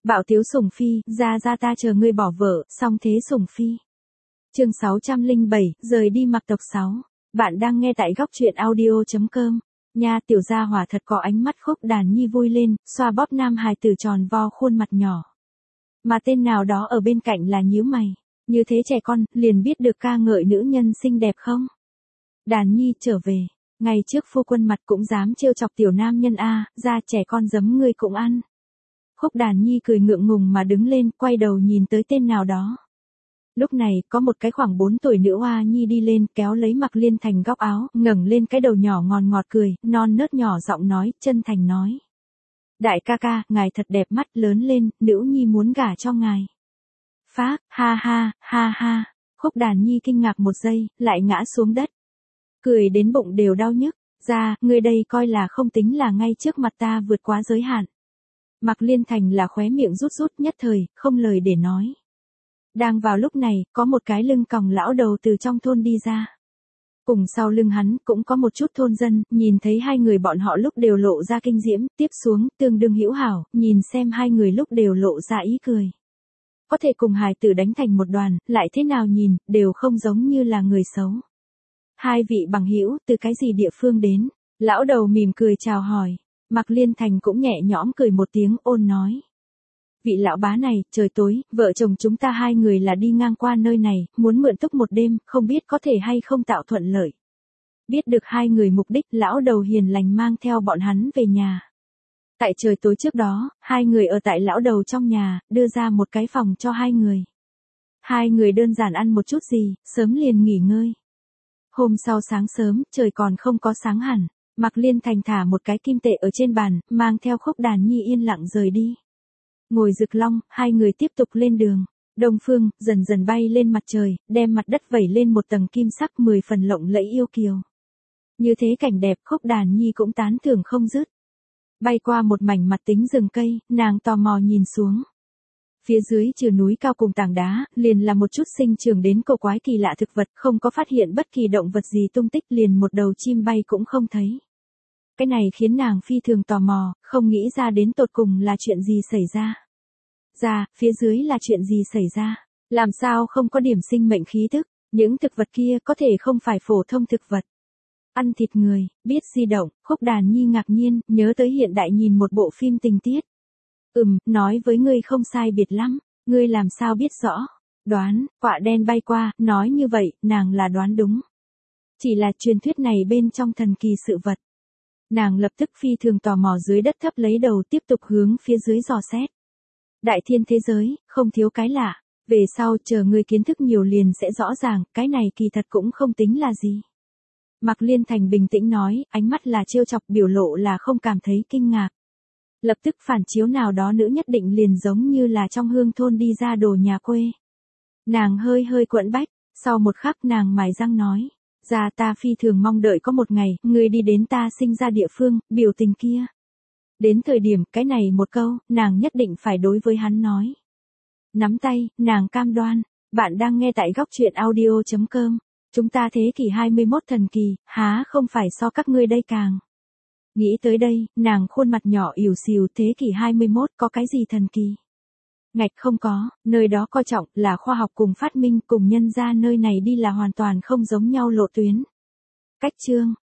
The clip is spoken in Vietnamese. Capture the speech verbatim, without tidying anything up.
Bạo tiếu sủng phi, ra ra ta chờ ngươi bỏ vợ, xong thế sủng phi. Chương sáu trăm lẻ bảy, rời đi mặc tộc sáu. Bạn đang nghe tại góc truyện audio chấm com. Nha, tiểu gia hỏa thật có ánh mắt. Khúc Đàn Nhi vui lên, xoa bóp nam hài tử tròn vo khuôn mặt nhỏ. Mà tên nào đó ở bên cạnh là nhíu mày. Như thế trẻ con, liền biết được ca ngợi nữ nhân xinh đẹp không? Đàn Nhi trở về. Ngày trước phu quân mặt cũng dám trêu chọc tiểu nam nhân a, ra trẻ con giấm ngươi cũng ăn. Khúc Đàn Nhi cười ngượng ngùng mà đứng lên, quay đầu nhìn tới tên nào đó. Lúc này, có một cái khoảng bốn tuổi nữ hoa nhi đi lên, kéo lấy Mạc Liên Thành góc áo, ngẩng lên cái đầu nhỏ ngọt ngọt cười, non nớt nhỏ giọng nói, chân thành nói. Đại ca ca, ngài thật đẹp mắt, lớn lên, nữ nhi muốn gả cho ngài. Phác, ha ha, ha ha. Khúc Đàn Nhi kinh ngạc một giây, lại ngã xuống đất. Cười đến bụng đều đau nhức. Ra, ngươi đây coi là không tính là ngay trước mặt ta vượt quá giới hạn. Mạc Liên Thành là khóe miệng rút rút nhất thời, không lời để nói. Đang vào lúc này, có một cái lưng còng lão đầu từ trong thôn đi ra. Cùng sau lưng hắn, cũng có một chút thôn dân, nhìn thấy hai người bọn họ lúc đều lộ ra kinh diễm, tiếp xuống, tương đương hữu hảo, nhìn xem hai người lúc đều lộ ra ý cười. Có thể cùng hài tử đánh thành một đoàn, lại thế nào nhìn, đều không giống như là người xấu. Hai vị bằng hữu, từ cái gì địa phương đến? Lão đầu mỉm cười chào hỏi. Mạc Liên Thành cũng nhẹ nhõm cười một tiếng, ôn nói. Vị lão bá này, trời tối, vợ chồng chúng ta hai người là đi ngang qua nơi này, muốn mượn túc một đêm, không biết có thể hay không tạo thuận lợi. Biết được hai người mục đích, lão đầu hiền lành mang theo bọn hắn về nhà. Tại trời tối trước đó, hai người ở tại lão đầu trong nhà, đưa ra một cái phòng cho hai người. Hai người đơn giản ăn một chút gì, sớm liền nghỉ ngơi. Hôm sau sáng sớm, trời còn không có sáng hẳn. Mạc Liên Thành thả một cái kim tệ ở trên bàn, mang theo Khúc Đàn Nhi yên lặng rời đi. Ngồi rực long, hai người tiếp tục lên đường. Đông phương, dần dần bay lên mặt trời, đem mặt đất vẩy lên một tầng kim sắc mười phần lộng lẫy yêu kiều. Như thế cảnh đẹp, Khúc Đàn Nhi cũng tán thưởng không dứt. Bay qua một mảnh mặt tính rừng cây, nàng tò mò nhìn xuống. Phía dưới trừ núi cao cùng tảng đá, liền là một chút sinh trưởng đến cổ quái kỳ lạ thực vật, không có phát hiện bất kỳ động vật gì tung tích, liền một đầu chim bay cũng không thấy. Cái này khiến nàng phi thường tò mò, không nghĩ ra đến tột cùng là chuyện gì xảy ra. Ra, phía dưới là chuyện gì xảy ra? Làm sao không có điểm sinh mệnh khí thức? Những thực vật kia có thể không phải phổ thông thực vật. Ăn thịt người, biết di động, Khúc Đàn Nhi ngạc nhiên, nhớ tới hiện đại nhìn một bộ phim tình tiết. Ừm, nói với ngươi không sai biệt lắm, ngươi làm sao biết rõ? Đoán, quạ đen bay qua, nói như vậy, nàng là đoán đúng. Chỉ là truyền thuyết này bên trong thần kỳ sự vật. Nàng lập tức phi thường tò mò dưới đất thấp lấy đầu tiếp tục hướng phía dưới dò xét. Đại thiên thế giới, không thiếu cái lạ. Về sau chờ ngươi kiến thức nhiều liền sẽ rõ ràng, cái này kỳ thật cũng không tính là gì. Mạc Liên Thành bình tĩnh nói, ánh mắt là trêu chọc, biểu lộ là không cảm thấy kinh ngạc. Lập tức phản chiếu nào đó nữ nhất định liền giống như là trong hương thôn đi ra đồ nhà quê. Nàng hơi hơi quẫn bách, sau một khắc nàng mài răng nói. Ra ta phi thường mong đợi có một ngày, ngươi đi đến ta sinh ra địa phương, biểu tình kia. Đến thời điểm, cái này một câu, nàng nhất định phải đối với hắn nói. Nắm tay, nàng cam đoan. Bạn đang nghe tại góc truyện audio chấm com. Chúng ta thế kỷ hai mươi mốt thần kỳ, há không phải so các ngươi đây càng. Nghĩ tới đây, nàng khuôn mặt nhỏ ỉu xìu, thế kỷ hai mươi mốt có cái gì thần kỳ? Ngạch không có, nơi đó coi trọng là khoa học cùng phát minh cùng nhân ra nơi này đi là hoàn toàn không giống nhau lộ tuyến. Cách chương,